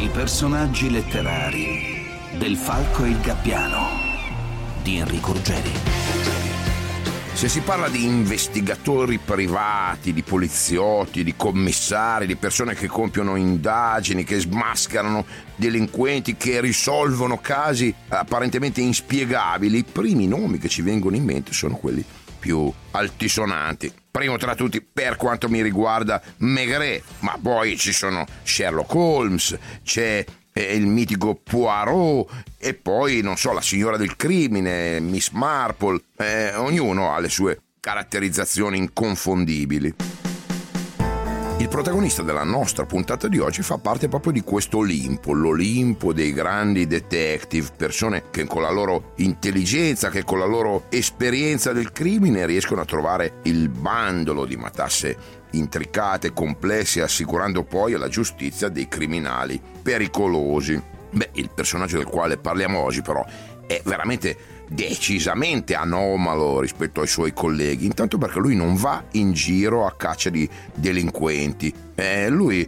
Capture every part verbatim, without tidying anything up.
I personaggi letterari del Falco e il Gabbiano di Enrico Ruggeri. Se si parla di investigatori privati, di poliziotti, di commissari, di persone che compiono indagini, che smascherano delinquenti, che risolvono casi apparentemente inspiegabili, i primi nomi che ci vengono in mente sono quelli più altisonanti. Primo tra tutti, per quanto mi riguarda, Maigret, ma poi ci sono Sherlock Holmes, c'è il mitico Poirot e poi, non so, la signora del crimine, Miss Marple. Eh, ognuno ha le sue caratterizzazioni inconfondibili. Il protagonista della nostra puntata di oggi fa parte proprio di questo Olimpo, l'Olimpo dei grandi detective, persone che con la loro intelligenza, che con la loro esperienza del crimine riescono a trovare il bandolo di matasse intricate, complesse, assicurando poi alla giustizia dei criminali pericolosi. Beh, il personaggio del quale parliamo oggi però è veramente decisamente anomalo rispetto ai suoi colleghi, intanto perché lui non va in giro a caccia di delinquenti. Eh, lui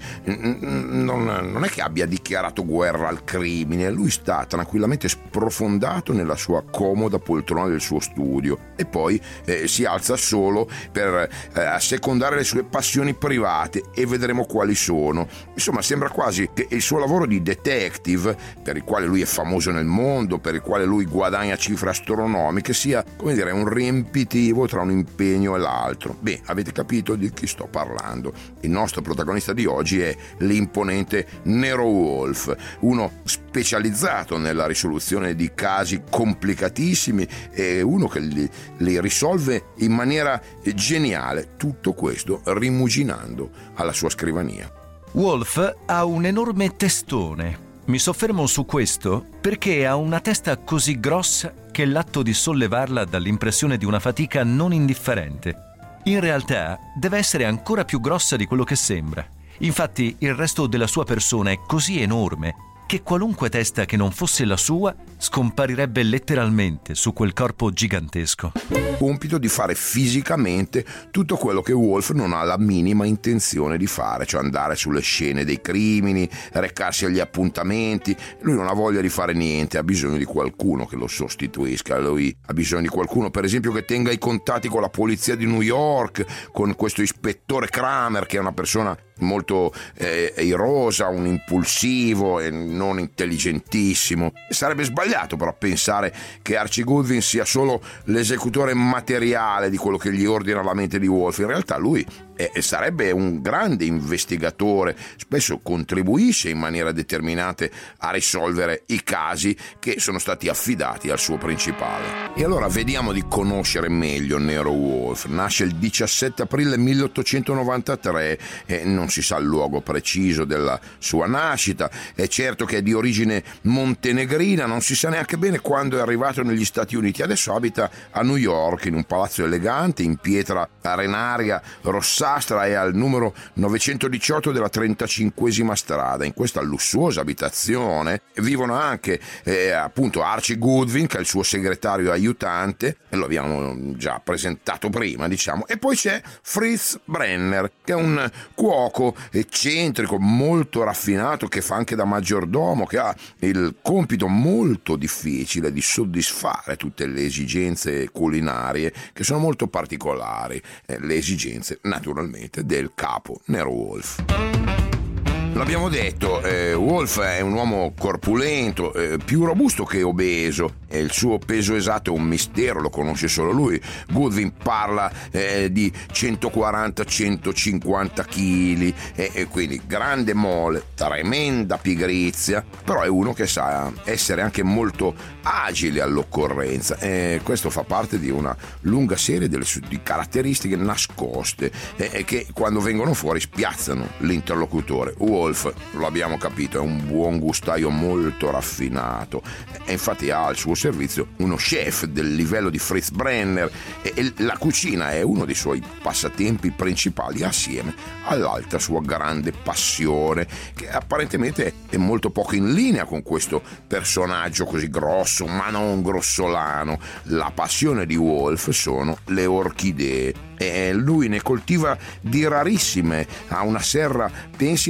non, non è che abbia dichiarato guerra al crimine, lui sta tranquillamente sprofondato nella sua comoda poltrona del suo studio e poi eh, si alza solo per eh, assecondare le sue passioni private, e vedremo quali sono. Insomma, sembra quasi che il suo lavoro di detective, per il quale lui è famoso nel mondo, per il quale lui guadagna cifre astronomiche, sia, come dire, un riempitivo tra un impegno e l'altro. Beh, avete capito di chi sto parlando. Il nostro protagonista di oggi è l'imponente Nero Wolfe, uno specializzato nella risoluzione di casi complicatissimi e uno che li, li risolve in maniera geniale, tutto questo rimuginando alla sua scrivania. Wolfe ha un enorme testone. Mi soffermo su questo perché ha una testa così grossa che l'atto di sollevarla dà l'impressione di una fatica non indifferente. In realtà deve essere ancora più grossa di quello che sembra. Infatti il resto della sua persona è così enorme che qualunque testa che non fosse la sua scomparirebbe letteralmente su quel corpo gigantesco. Compito di fare fisicamente tutto quello che Wolfe non ha la minima intenzione di fare, cioè andare sulle scene dei crimini, recarsi agli appuntamenti. Lui non ha voglia di fare niente, ha bisogno di qualcuno che lo sostituisca. Lui ha bisogno di qualcuno, per esempio, che tenga i contatti con la polizia di New York, con questo ispettore Kramer, che è una persona molto eh, irosa, un impulsivo e non intelligentissimo. E sarebbe sbagliato però pensare che Archie Goodwin sia solo l'esecutore materiale di quello che gli ordina la mente di Wolfe. In realtà lui è, sarebbe un grande investigatore, spesso contribuisce in maniera determinante a risolvere i casi che sono stati affidati al suo principale. E allora vediamo di conoscere meglio Nero Wolfe. Nasce il diciassette aprile milleottocentonovantatré e non si sa il luogo preciso della sua nascita. È certo che è di origine montenegrina, non si sa neanche bene quando è arrivato negli Stati Uniti. Adesso abita a New York in un palazzo elegante in pietra arenaria rossastra e al numero novecentodiciotto della trentacinquesima strada. In questa lussuosa abitazione vivono anche eh, appunto Archie Goodwin, che è il suo segretario aiutante, e lo abbiamo già presentato prima, diciamo, e poi c'è Fritz Brenner, che è un cuoco eccentrico, molto raffinato, che fa anche da maggiordomo, che ha il compito molto difficile di soddisfare tutte le esigenze culinarie, che sono molto particolari, eh, le esigenze naturalmente del capo Nero Wolfe. L'abbiamo detto, eh, Wolfe è un uomo corpulento, eh, più robusto che obeso, e il suo peso esatto è un mistero, lo conosce solo lui. Goodwin parla eh, di centoquaranta centocinquanta chili, e, e quindi grande mole, tremenda pigrizia, però è uno che sa essere anche molto agile all'occorrenza, e questo fa parte di una lunga serie delle, di caratteristiche nascoste e eh, che quando vengono fuori spiazzano l'interlocutore. Wolfe, lo abbiamo capito, è un buon gustaio molto raffinato e infatti ha al suo servizio uno chef del livello di Fritz Brenner, e, e la cucina è uno dei suoi passatempi principali, assieme all'altra sua grande passione, che apparentemente è molto poco in linea con questo personaggio così grosso ma non grossolano. La passione di Wolfe sono le orchidee e lui ne coltiva di rarissime, ha una serra pensile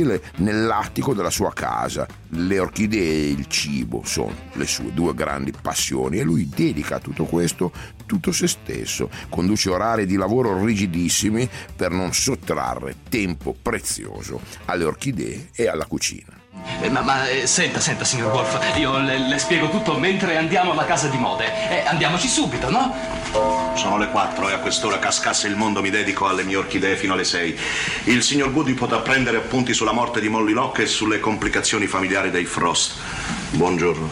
nell'attico della sua casa. Le orchidee e il cibo sono le sue due grandi passioni e lui dedica a tutto questo tutto se stesso. Conduce orari di lavoro rigidissimi per non sottrarre tempo prezioso alle orchidee e alla cucina. Eh, ma, ma eh, senta, senta, signor Wolf, io le, le spiego tutto mentre andiamo alla casa di mode. Eh, andiamoci subito, no? Sono le quattro e a quest'ora cascasse il mondo mi dedico alle mie orchidee fino alle sei. Il signor Woody potrà prendere appunti sulla morte di Molly Locke e sulle complicazioni familiari dei Frost. Buongiorno.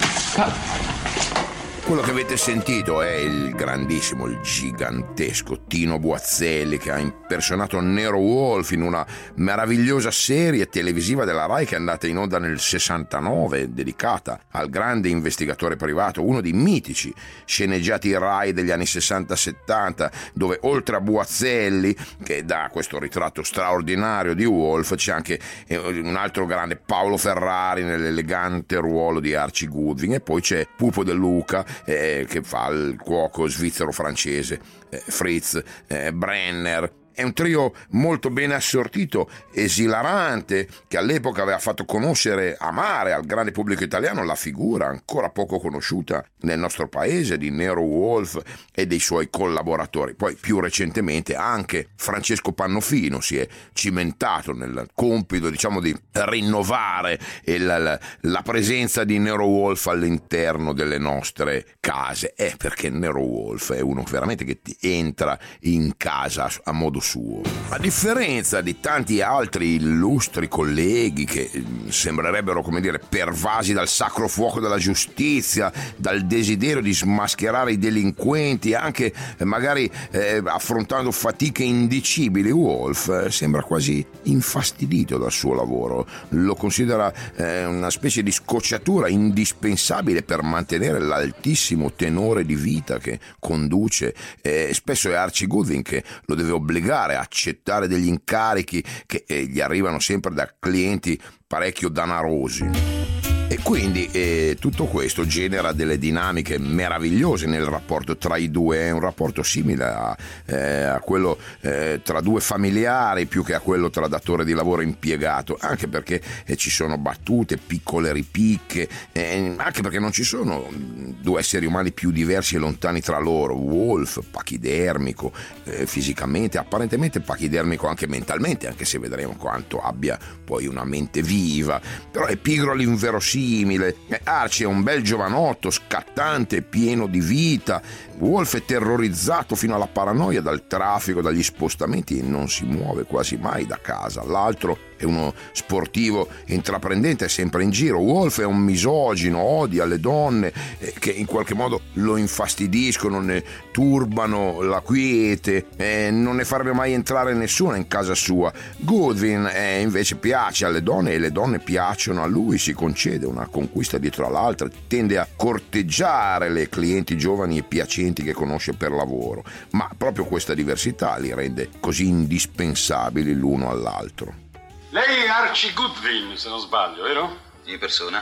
Ah. Quello che avete sentito è il grandissimo, il gigantesco Tino Buazzelli, che ha impersonato Nero Wolfe in una meravigliosa serie televisiva della Rai che è andata in onda nel sessantanove, dedicata al grande investigatore privato, uno dei mitici sceneggiati Rai degli anni sessanta settanta, dove oltre a Buazzelli, che dà questo ritratto straordinario di Wolfe, c'è anche un altro grande, Paolo Ferrari, nell'elegante ruolo di Archie Goodwin, e poi c'è Pupo De Luca, Eh, che fa il cuoco svizzero-francese, eh, Fritz eh, Brenner. È un trio molto ben assortito, esilarante, che all'epoca aveva fatto conoscere, amare al grande pubblico italiano la figura ancora poco conosciuta nel nostro paese di Nero Wolfe e dei suoi collaboratori. Poi più recentemente anche Francesco Pannofino si è cimentato nel compito, diciamo, di rinnovare il, la, la presenza di Nero Wolfe all'interno delle nostre case. È perché Nero Wolfe è uno veramente che ti entra in casa a modo suo. A differenza di tanti altri illustri colleghi che sembrerebbero, come dire, pervasi dal sacro fuoco della giustizia, dal desiderio di smascherare i delinquenti, anche magari eh, affrontando fatiche indicibili, Wolfe eh, sembra quasi infastidito dal suo lavoro. Lo considera eh, una specie di scocciatura indispensabile per mantenere l'altissimo tenore di vita che conduce. Eh, spesso è Archie Goodwin che lo deve obbligare a accettare degli incarichi che eh, gli arrivano sempre da clienti parecchio danarosi. E quindi eh, tutto questo genera delle dinamiche meravigliose nel rapporto tra i due. È un rapporto simile a, eh, a quello eh, tra due familiari più che a quello tra datore di lavoro e impiegato, anche perché eh, ci sono battute, piccole ripicche, eh, anche perché non ci sono due esseri umani più diversi e lontani tra loro. Wolfe, pachidermico eh, fisicamente, apparentemente pachidermico anche mentalmente, anche se vedremo quanto abbia poi una mente viva, però è pigro all'inverosimile. Archie è un bel giovanotto, scattante, pieno di vita. Wolfe è terrorizzato fino alla paranoia dal traffico, dagli spostamenti, e non si muove quasi mai da casa. L'altro è uno sportivo intraprendente, è sempre in giro. Wolfe è un misogino, odia le donne eh, che in qualche modo lo infastidiscono, ne turbano la quiete, eh, non ne farebbe mai entrare nessuna in casa sua. Goodwin eh, invece piace alle donne e le donne piacciono a lui, si concede una conquista dietro all'altra, tende a corteggiare le clienti giovani e piacenti che conosce per lavoro, ma proprio questa diversità li rende così indispensabili l'uno all'altro. Lei è Archie Goodwin, se non sbaglio, vero? In persona?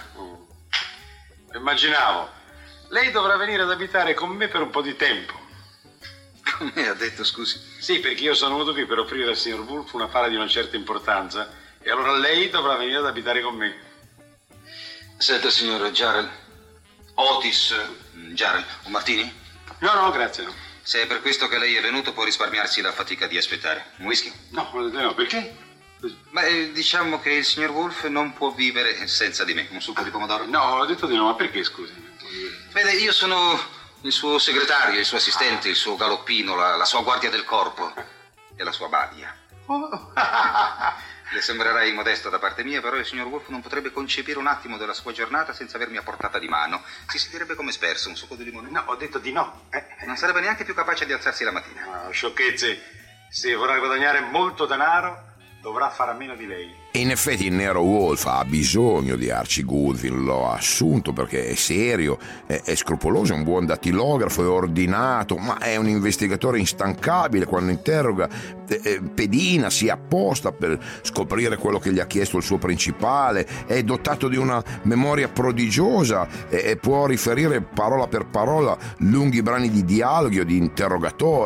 Mm. Immaginavo. Lei dovrà venire ad abitare con me per un po' di tempo. Come ha detto, scusi? Sì, perché io sono venuto qui per offrire al signor Wolfe un affare di una certa importanza e allora lei dovrà venire ad abitare con me. Senta, signor Jarrell. Otis Jarrell, un martini? No, no, grazie, no. Se è per questo che lei è venuto, può risparmiarsi la fatica di aspettare. Un whisky? No, no, perché? Ma eh, diciamo che il signor Wolfe non può vivere senza di me. Un succo di pomodoro? No, ho detto di no, ma perché, scusi? Vede, io sono il suo segretario, il suo assistente, il suo galoppino, la, la sua guardia del corpo e la sua badia. Oh. Le sembrerà immodesto da parte mia, però il signor Wolfe non potrebbe concepire un attimo della sua giornata senza avermi a portata di mano. Si sentirebbe come sperso, un succo di limone. No, ho detto di no. Eh. Non sarebbe neanche più capace di alzarsi la mattina. No, sciocchezze. Se vorrà guadagnare molto denaro, dovrà fare a meno di lei. E in effetti il Nero Wolfe ha bisogno di Archie Goodwin, lo ha assunto perché è serio, è, è scrupoloso, è un buon dattilografo, è ordinato, ma è un investigatore instancabile. Quando interroga eh, pedina, si apposta per scoprire quello che gli ha chiesto il suo principale, è dotato di una memoria prodigiosa e, e può riferire parola per parola lunghi brani di dialoghi o di interrogatori.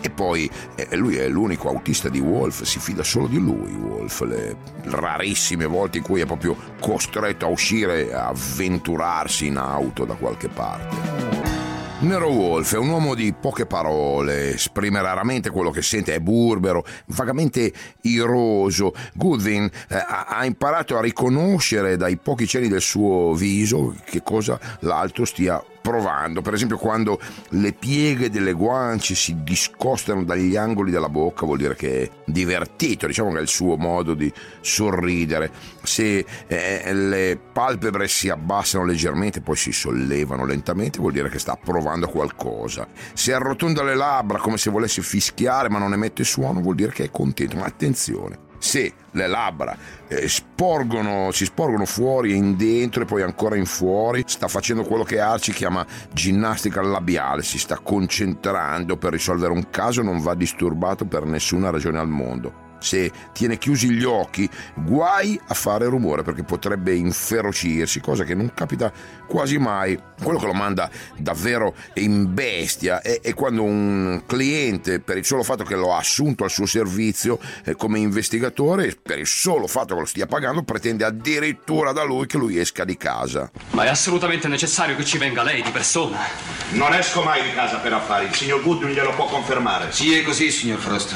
E poi eh, lui è l'unico autista di Wolf, si fida solo di lui Wolf, le rarissime volte in cui è proprio costretto a uscire, a avventurarsi in auto da qualche parte. Nero Wolf è un uomo di poche parole, esprime raramente quello che sente, è burbero, vagamente iroso. Goodwin eh, ha imparato a riconoscere dai pochi cenni del suo viso che cosa l'altro stia provando. Per esempio, quando le pieghe delle guance si discostano dagli angoli della bocca, vuol dire che è divertito, diciamo che è il suo modo di sorridere. Se eh, le palpebre si abbassano leggermente poi si sollevano lentamente, vuol dire che sta provando qualcosa. Se arrotonda le labbra come se volesse fischiare ma non emette suono, vuol dire che è contento. Ma attenzione, se le labbra eh, sporgono, si sporgono fuori e in dentro e poi ancora in fuori, sta facendo quello che Archie chiama ginnastica labiale, si sta concentrando per risolvere un caso, non va disturbato per nessuna ragione al mondo. Se tiene chiusi gli occhi, guai a fare rumore perché potrebbe inferocirsi, cosa che non capita quasi mai. Quello che lo manda davvero in bestia è, è quando un cliente, per il solo fatto che lo ha assunto al suo servizio eh, come investigatore, per il solo fatto che lo stia pagando, pretende addirittura da lui che lui esca di casa. Ma è assolutamente necessario che ci venga lei di persona. Non esco mai di casa per affari, il signor Goodwin glielo può confermare. Sì, è così, signor Frost.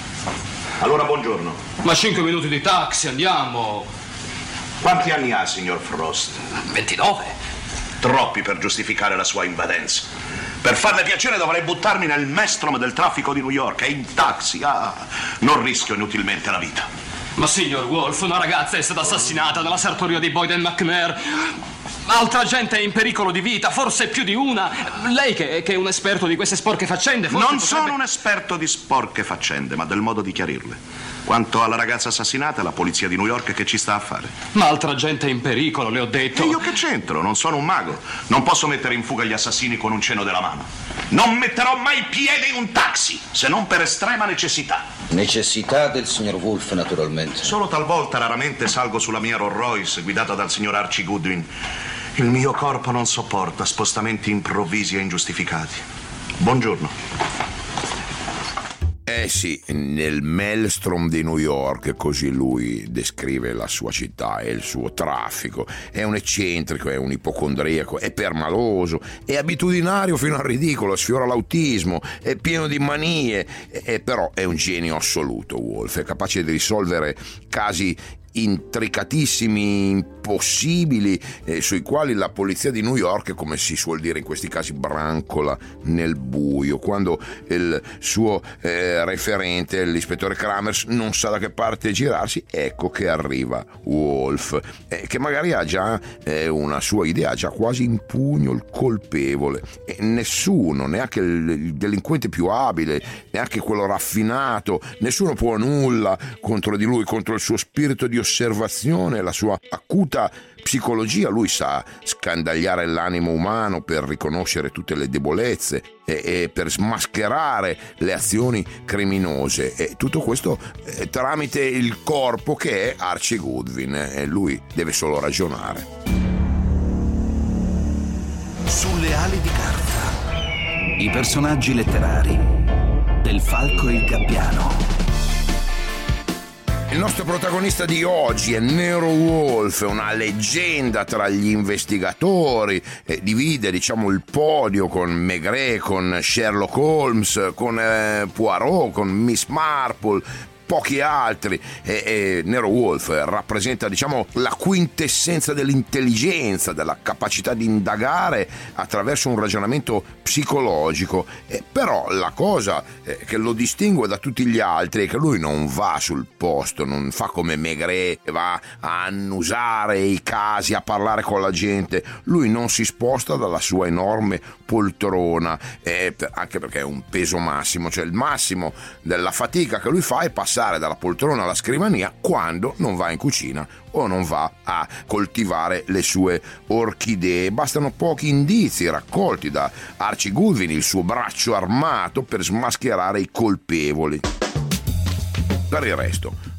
Allora buongiorno. Ma cinque minuti di taxi, andiamo. Quanti anni ha, signor Frost? ventinove. Troppi per giustificare la sua invadenza. Per farle piacere dovrei buttarmi nel maelstrom del traffico di New York e in taxi. Ah, non rischio inutilmente la vita. Ma signor Wolf, una ragazza è stata assassinata nella sartoria di Boyd and McNair. Altra gente è in pericolo di vita, forse più di una. Lei che, che è un esperto di queste sporche faccende forse Non potrebbe... sono un esperto di sporche faccende, ma del modo di chiarirle. Quanto alla ragazza assassinata, la polizia di New York che ci sta a fare? Ma altra gente è in pericolo, le ho detto. E io che c'entro? Non sono un mago. Non posso mettere in fuga gli assassini con un cenno della mano. Non metterò mai piede in un taxi, se non per estrema necessità. Necessità del signor Wolf, naturalmente. Solo talvolta, raramente, salgo sulla mia Rolls Royce guidata dal signor Archie Goodwin. Il mio corpo non sopporta spostamenti improvvisi e ingiustificati. Buongiorno. Eh sì, nel maelstrom di New York, così lui descrive la sua città e il suo traffico. È un eccentrico, è un ipocondriaco, è permaloso, è abitudinario fino al ridicolo, sfiora l'autismo, è pieno di manie, e però è un genio assoluto Wolf, è capace di risolvere casi intricatissimi, impossibili, eh, sui quali la polizia di New York, come si suol dire in questi casi, brancola nel buio. Quando il suo eh, referente, l'ispettore Kramers, non sa da che parte girarsi, ecco che arriva Wolf, eh, che magari ha già eh, una sua idea, ha già quasi in pugno il colpevole, e nessuno, neanche il, il delinquente più abile, neanche quello raffinato, nessuno può nulla contro di lui, contro il suo spirito di osservazione, la sua acuta psicologia. Lui sa scandagliare l'animo umano per riconoscere tutte le debolezze e, e per smascherare le azioni criminose, e tutto questo eh, tramite il corpo che è Archie Goodwin, e lui deve solo ragionare. Sulle ali di carta, i personaggi letterari del Falco e il Gabbiano. Il nostro protagonista di oggi è Nero Wolf, una leggenda tra gli investigatori, eh, divide diciamo il podio con Maigret, con Sherlock Holmes, con eh, Poirot, con Miss Marple, pochi altri, e, e Nero Wolf rappresenta diciamo la quintessenza dell'intelligenza, della capacità di indagare attraverso un ragionamento psicologico, e però la cosa eh, che lo distingue da tutti gli altri è che lui non va sul posto, non fa come Maigret, va a annusare i casi, a parlare con la gente. Lui non si sposta dalla sua enorme poltrona, eh, anche perché è un peso massimo, cioè il massimo della fatica che lui fa è passare dalla poltrona alla scrivania quando non va in cucina o non va a coltivare le sue orchidee. Bastano pochi indizi raccolti da Archie Goodwin, il suo braccio armato, per smascherare i colpevoli. Per il resto,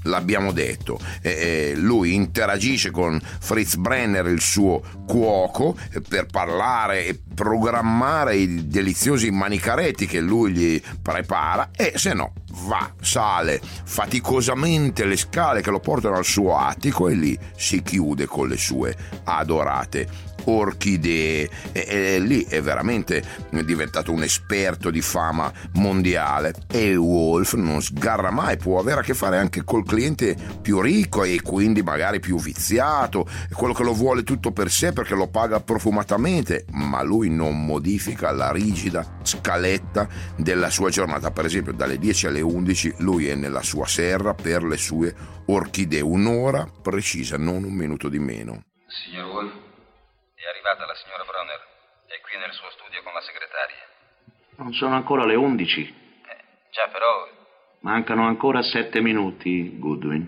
l'abbiamo detto, eh, lui interagisce con Fritz Brenner, il suo cuoco, per parlare e programmare i deliziosi manicaretti che lui gli prepara, e se no va, sale faticosamente le scale che lo portano al suo attico e lì si chiude con le sue adorate orchidee, e, e lì è veramente diventato un esperto di fama mondiale. E Wolf non sgarra mai, può avere a che fare anche col cliente più ricco e quindi magari più viziato, quello che lo vuole tutto per sé perché lo paga profumatamente, ma lui non modifica la rigida scaletta della sua giornata. Per esempio dalle dieci alle undici lui è nella sua serra per le sue orchidee, un'ora precisa, non un minuto di meno. Signor Wolf, è arrivata la signora Bronner, è qui nel suo studio con la segretaria. Non sono ancora le undici. Eh, già, però... Mancano ancora sette minuti, Goodwin.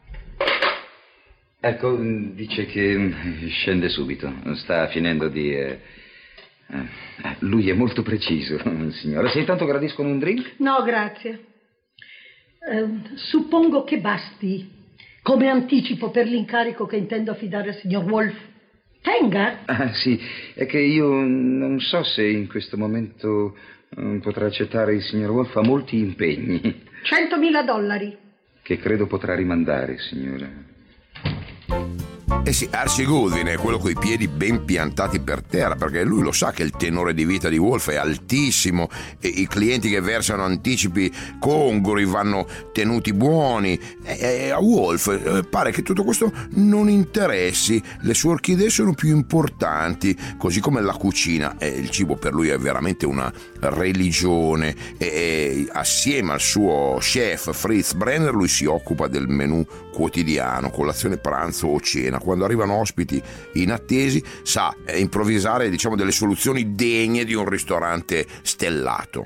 Ecco, dice che scende subito, sta finendo di... Eh, eh, lui è molto preciso, signora. Se intanto gradiscono un drink? No, grazie. Eh, suppongo che basti come anticipo per l'incarico che intendo affidare al signor Wolf. Tenga? Ah, sì, è che io non so se in questo momento um, potrà accettare il signor Wolf, ha molti impegni. Centomila dollari. Che credo potrà rimandare, signora. Eh sì, Archie Goodwin è quello coi piedi ben piantati per terra, perché lui lo sa che il tenore di vita di Wolf è altissimo e i clienti che versano anticipi congrui vanno tenuti buoni, e a Wolf pare che tutto questo non interessi. Le sue orchidee sono più importanti, così come la cucina, e il cibo per lui è veramente una religione, e assieme al suo chef Fritz Brenner lui si occupa del menù quotidiano, colazione, pranzo o cena. Quando arrivano ospiti inattesi sa improvvisare, diciamo, delle soluzioni degne di un ristorante stellato.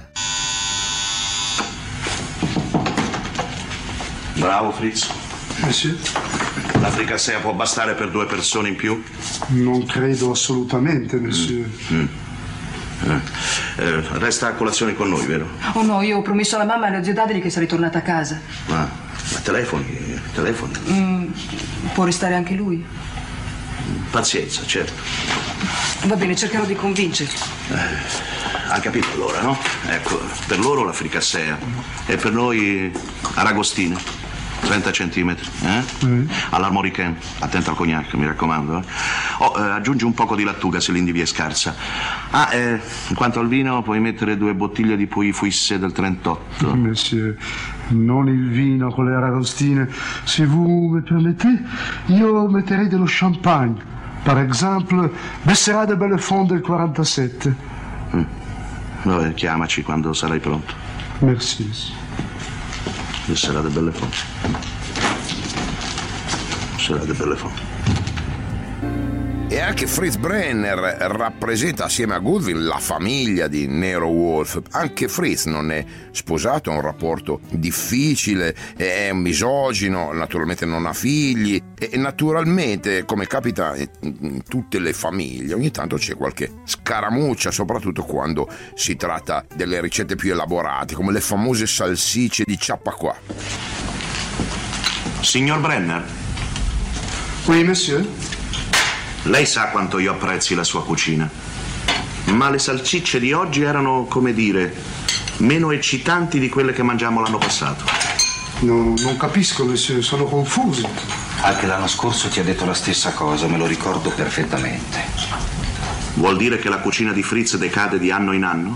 Bravo Fritz. Monsieur? La fricassea può bastare per due persone in più? Non credo assolutamente, monsieur. Mm. Mm. Eh, eh, resta a colazione con noi, vero? Oh no, io ho promesso alla mamma e allo zio Dadeli che sarei tornata a casa. Ma, ma telefoni, telefoni. Mm, può restare anche lui? Pazienza, certo. Va bene, cercherò di convincerli. Eh, ha capito allora, no? Ecco, per loro la fricassea e per noi aragostine. trenta centimetri, eh? Mm. All'armoricaine, attenta al cognac, mi raccomando. Eh? Oh, eh, aggiungi un poco di lattuga se l'indivia è scarsa. Ah, eh, quanto al vino, puoi mettere due bottiglie di Puy Fuissé del trentotto. Monsieur, non il vino con le aragostine. Se vous me permettez, io metterei dello champagne. Per esempio, Besserà de Bellefond del quarantasette. Mm. Vabbè, chiamaci quando sarai pronto. Merci. Besserà de Bellefond. Besserà de Bellefond. E anche Fritz Brenner rappresenta assieme a Goodwin la famiglia di Nero Wolf. Anche Fritz non è sposato, ha un rapporto difficile, è un misogino, naturalmente non ha figli e naturalmente, come capita in tutte le famiglie, ogni tanto c'è qualche scaramuccia, soprattutto quando si tratta delle ricette più elaborate, come le famose salsicce di Chappaqua. Signor Brenner? Oui, monsieur? Lei sa quanto io apprezzi la sua cucina, ma le salsicce di oggi erano, come dire, meno eccitanti di quelle che mangiamo l'anno passato. No, non capisco, monsieur, sono confuso. Anche l'anno scorso ti ha detto la stessa cosa, me lo ricordo perfettamente. Vuol dire che la cucina di Fritz decade di anno in anno?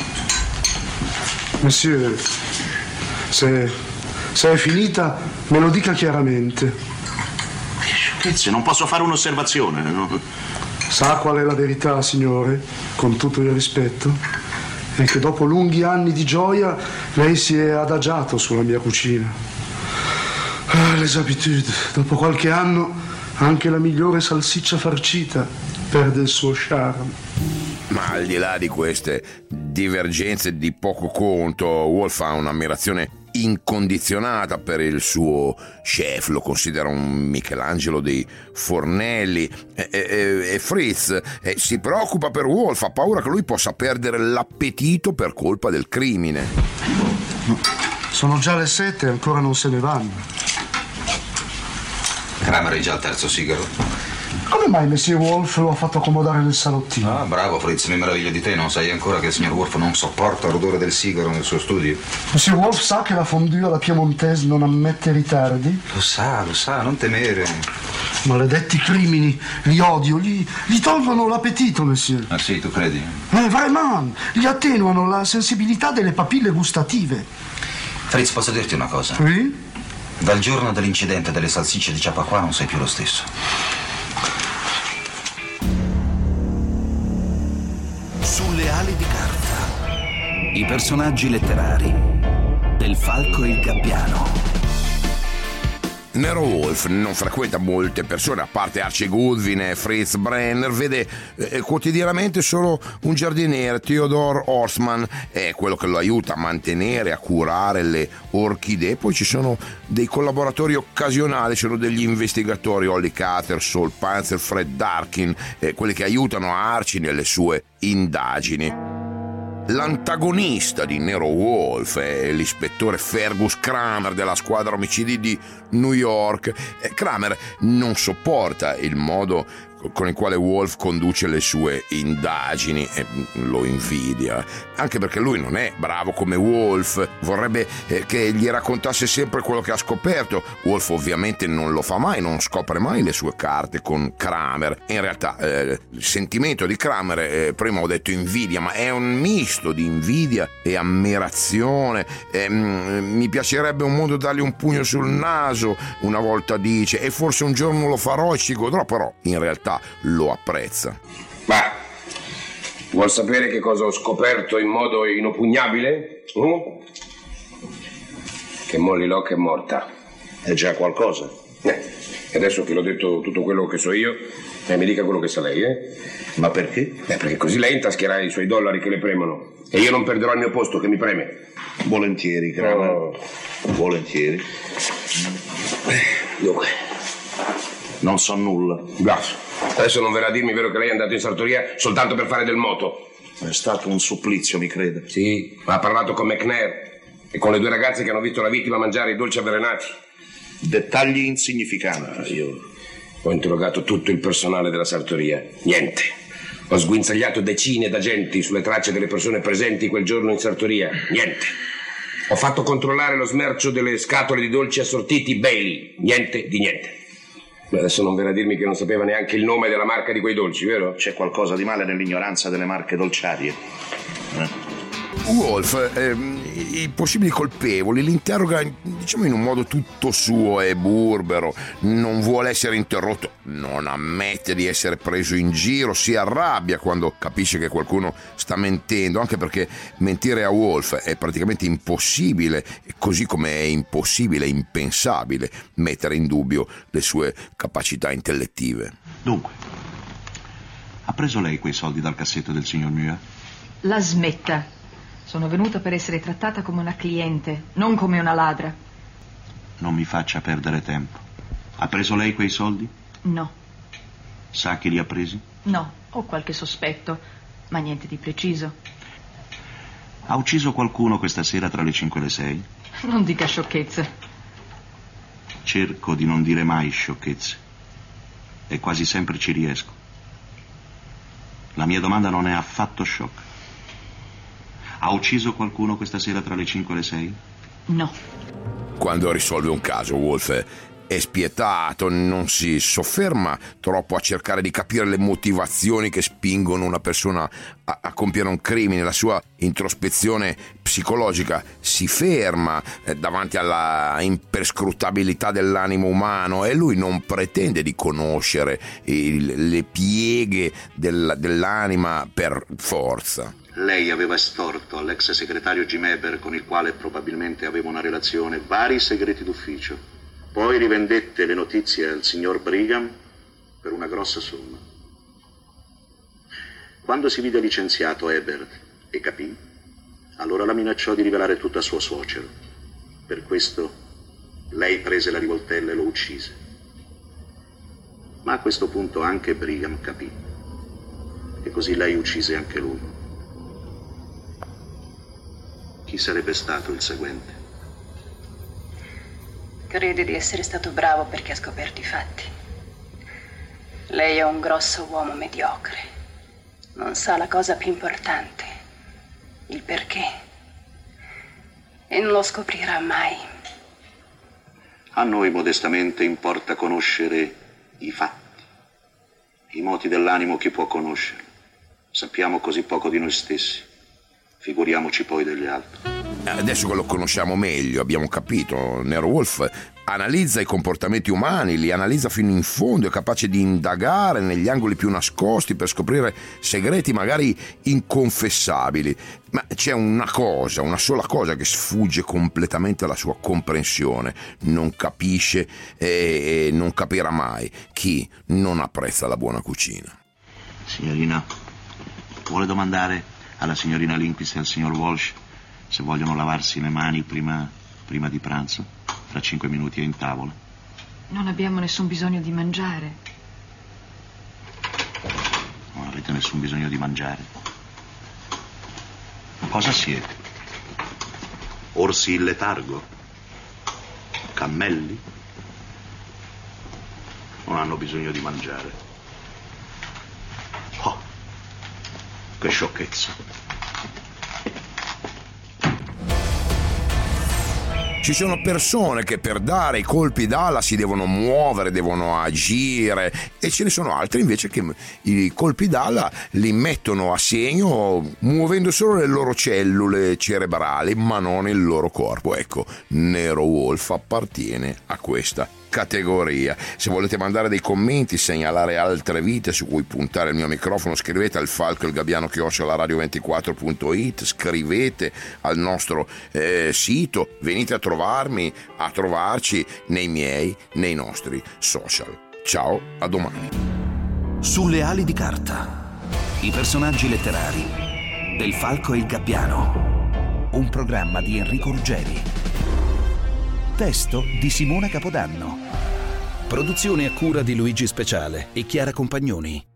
Monsieur, se, se è finita, me lo dica chiaramente. Non posso fare un'osservazione, no? Sa qual è la verità, signore? Con tutto il rispetto, è che dopo lunghi anni di gioia lei si è adagiato sulla mia cucina. Ah, les habitudes. Dopo qualche anno anche la migliore salsiccia farcita perde il suo charme. Ma al di là di queste divergenze di poco conto, Wolf ha un'ammirazione incondizionata per il suo chef, lo considera un Michelangelo dei fornelli, e, e, e Fritz e si preoccupa per Wolf, ha paura che lui possa perdere l'appetito per colpa del crimine. No, sono già le sette e ancora non se ne vanno. Kramer è già al terzo sigaro. Come mai Monsieur Wolf lo ha fatto accomodare nel salottino? Ah, bravo Fritz, mi meraviglio di te. Non sai ancora che il signor Wolf non sopporta l'odore del sigaro nel suo studio? Monsieur Wolf sa che la fondue alla piemontese non ammette ritardi? Lo sa, lo sa, non temere. Maledetti crimini, li odio, gli, gli tolgono l'appetito, monsieur. Ah sì, tu credi? Eh, vraiment, gli attenuano la sensibilità delle papille gustative. Fritz, posso dirti una cosa? Sì? Dal giorno dell'incidente delle salsicce di Chappaqua non sei più lo stesso. Sulle ali di carta. I personaggi letterari del Falco e il Gabbiano. Nero Wolf non frequenta molte persone, a parte Archie Goodwin e Fritz Brenner, vede eh, quotidianamente solo un giardiniere, Theodore Horstman, è quello che lo aiuta a mantenere, a curare le orchidee. Poi ci sono dei collaboratori occasionali, sono degli investigatori, Holly Cutter, Saul Panzer, Fred Darkin, eh, quelli che aiutano Archie nelle sue indagini. L'antagonista di Nero Wolf è l'ispettore Fergus Kramer della squadra omicidi di New York. Kramer non sopporta il modo con il quale Wolf conduce le sue indagini e lo invidia, anche perché lui non è bravo come Wolf, vorrebbe che gli raccontasse sempre quello che ha scoperto. Wolf ovviamente non lo fa mai, non scopre mai le sue carte con Kramer. In realtà eh, il sentimento di Kramer, eh, prima ho detto invidia, ma è un misto di invidia e ammirazione. Eh, mi piacerebbe un modo dargli un pugno sul naso, una volta dice, e forse un giorno lo farò e ci godrò, però in realtà lo apprezza. Ma vuol sapere che cosa ho scoperto in modo inoppugnabile? Mm? Che Molly Locke è morta. È già qualcosa. Eh, e adesso che l'ho detto tutto quello che so io, eh, mi dica quello che sa lei, eh? Ma perché? Eh, perché così lei intascherà i suoi dollari che le premono e io non perderò il mio posto che mi preme. Volentieri, Kramer. Oh. Volentieri. Dunque, non so nulla. Grazie. Adesso non verrà a dirmi, vero, che lei è andato in sartoria soltanto per fare del moto? È stato un supplizio, mi creda. Sì, ma ha parlato con McNair e con le due ragazze che hanno visto la vittima mangiare i dolci avvelenati. Dettagli insignificanti. Ah, io ho interrogato tutto il personale della sartoria. Niente. Ho sguinzagliato decine d'agenti sulle tracce delle persone presenti quel giorno in sartoria. Niente. Ho fatto controllare lo smercio delle scatole di dolci assortiti Bailey. Niente di niente. Beh, adesso non verrà a dirmi che non sapeva neanche il nome della marca di quei dolci, vero? C'è qualcosa di male nell'ignoranza delle marche dolciarie. Eh? Wolf eh, i possibili colpevoli li interroga, diciamo, in un modo tutto suo e burbero, non vuole essere interrotto, non ammette di essere preso in giro, si arrabbia quando capisce che qualcuno sta mentendo, anche perché mentire a Wolf è praticamente impossibile, così come è impossibile e impensabile mettere in dubbio le sue capacità intellettive. Dunque, ha preso lei quei soldi dal cassetto del signor Muir? La smetta. Sono venuta per essere trattata come una cliente, non come una ladra. Non mi faccia perdere tempo. Ha preso lei quei soldi? No. Sa chi li ha presi? No, ho qualche sospetto, ma niente di preciso. Ha ucciso qualcuno questa sera tra le cinque e le sei? Non dica sciocchezze. Cerco di non dire mai sciocchezze. E quasi sempre ci riesco. La mia domanda non è affatto sciocca. Ha ucciso qualcuno questa sera tra le cinque e le sei? No. Quando risolve un caso, Wolf è spietato, non si sofferma troppo a cercare di capire le motivazioni che spingono una persona a, a compiere un crimine. La sua introspezione psicologica si ferma eh, davanti alla imperscrutabilità dell'animo umano e lui non pretende di conoscere il, le pieghe del, dell'anima per forza. Lei aveva estorto all'ex segretario Jim Eber, con il quale probabilmente aveva una relazione, vari segreti d'ufficio. Poi rivendette le notizie al signor Brigham per una grossa somma. Quando si vide licenziato Ebert e capì, allora la minacciò di rivelare tutto a suo suocero. Per questo lei prese la rivoltella e lo uccise. Ma a questo punto anche Brigham capì. E così lei uccise anche lui. Chi sarebbe stato il seguente? Crede di essere stato bravo perché ha scoperto i fatti. Lei è un grosso uomo mediocre. Non sa la cosa più importante, il perché. E non lo scoprirà mai. A noi modestamente importa conoscere i fatti. I moti dell'animo chi può conoscere? Sappiamo così poco di noi stessi. Figuriamoci poi degli altri. Adesso che lo conosciamo meglio, abbiamo capito, Nero Wolfe analizza i comportamenti umani, li analizza fino in fondo, è capace di indagare negli angoli più nascosti per scoprire segreti magari inconfessabili. Ma c'è una cosa, una sola cosa che sfugge completamente alla sua comprensione. Non capisce e non capirà mai chi non apprezza la buona cucina. Signorina, vuole domandare alla signorina Lindquist e al signor Walsh se vogliono lavarsi le mani prima, prima di pranzo? Tra cinque minuti è in tavola. Non abbiamo nessun bisogno di mangiare. Non avete nessun bisogno di mangiare? Cosa siete? Orsi in letargo? Cammelli? Non hanno bisogno di mangiare. Oh, che sciocchezza. Ci sono persone che per dare i colpi d'ala si devono muovere, devono agire, e ce ne sono altri invece che i colpi d'ala li mettono a segno muovendo solo le loro cellule cerebrali, ma non il loro corpo. Ecco, Nero Wolfe appartiene a questa categoria. Se volete mandare dei commenti, segnalare altre vite su cui puntare il mio microfono, scrivete al falco il gabbiano chiocciola radio ventiquattro punto it, scrivete al nostro eh, sito, venite a trovarmi, a trovarci nei miei, nei nostri social. Ciao, a domani. Sulle ali di carta, i personaggi letterari del Falco e il Gabbiano, un programma di Enrico Ruggeri. Testo di Simona Capodanno. Produzione a cura di Luigi Speciale e Chiara Compagnoni.